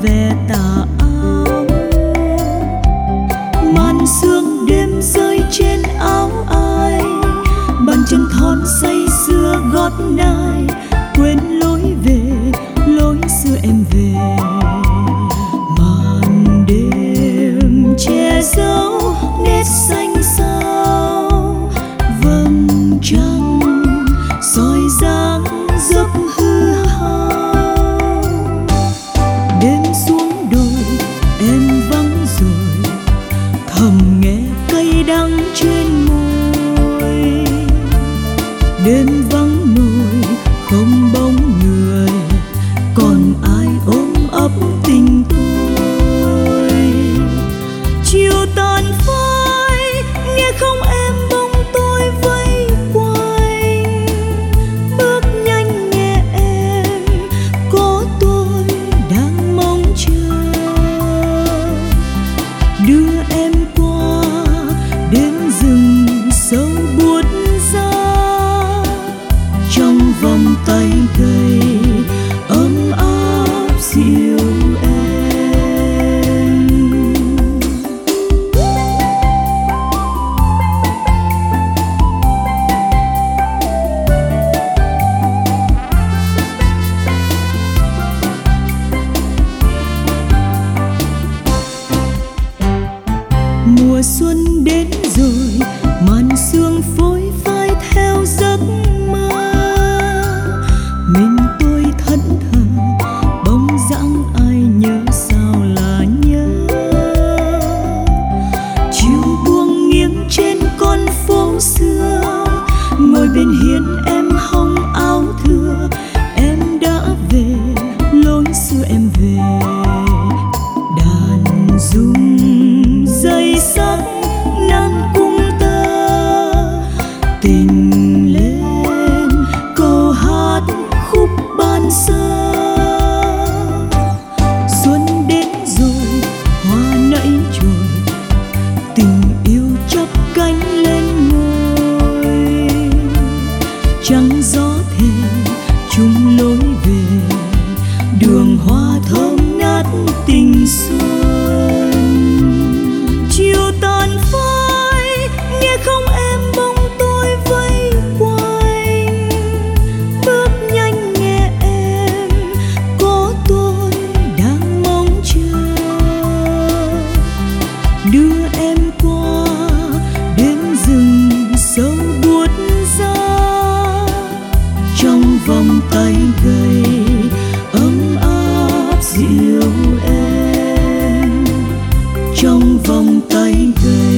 vẻ tà áo. Màn sương đêm rơi trên áo ai, bàn chân thon say sưa gót nai, quên lối về, lối xưa em về. Màn đêm che giấu nét xanh xao, vầng trăng soi dáng dấp hư hao. Đêm xuống đồi em vắng rồi, thầm nghe cây đắng trên môi. Đêm vắng nồi không bóng người, còn ai ôm ấp tình tôi. Chiều tàn phai nghe không em bóng tôi vây quanh, bước nhanh nghe em có tôi đang mong chờ. Đưa em qua đến rừng sâu buốt giá, trong vòng tay gầy ấm áp dịu em. Mùa xuân đến rồi, màn sương phôi phai theo giấc mơ. Mình tôi thẫn thờ, bóng dáng ai nhớ sao là nhớ. Chiều buông nghiêng trên con phố xưa, ngồi bên hiên em hong áo thưa. Em đã về, lối xưa em về. Đàn rung dây sắc nan cung tơ, tình lên câu hát khúc ban sơ. Xuân đến rồi hoa nẫy trồi, tình yêu chắp cánh lên ngôi. Trăng gió thề chung lối về, đường hoa thơm ngát tình xuân. Chiều tàn phai nghe không em bóng tôi vây quanh, bước nhanh nghe em có tôi đang mong chờ. Đưa em qua đến rừng sâu buốt giá, trong vòng tay gầy ấm áp dịu em. Trong vòng tay gầy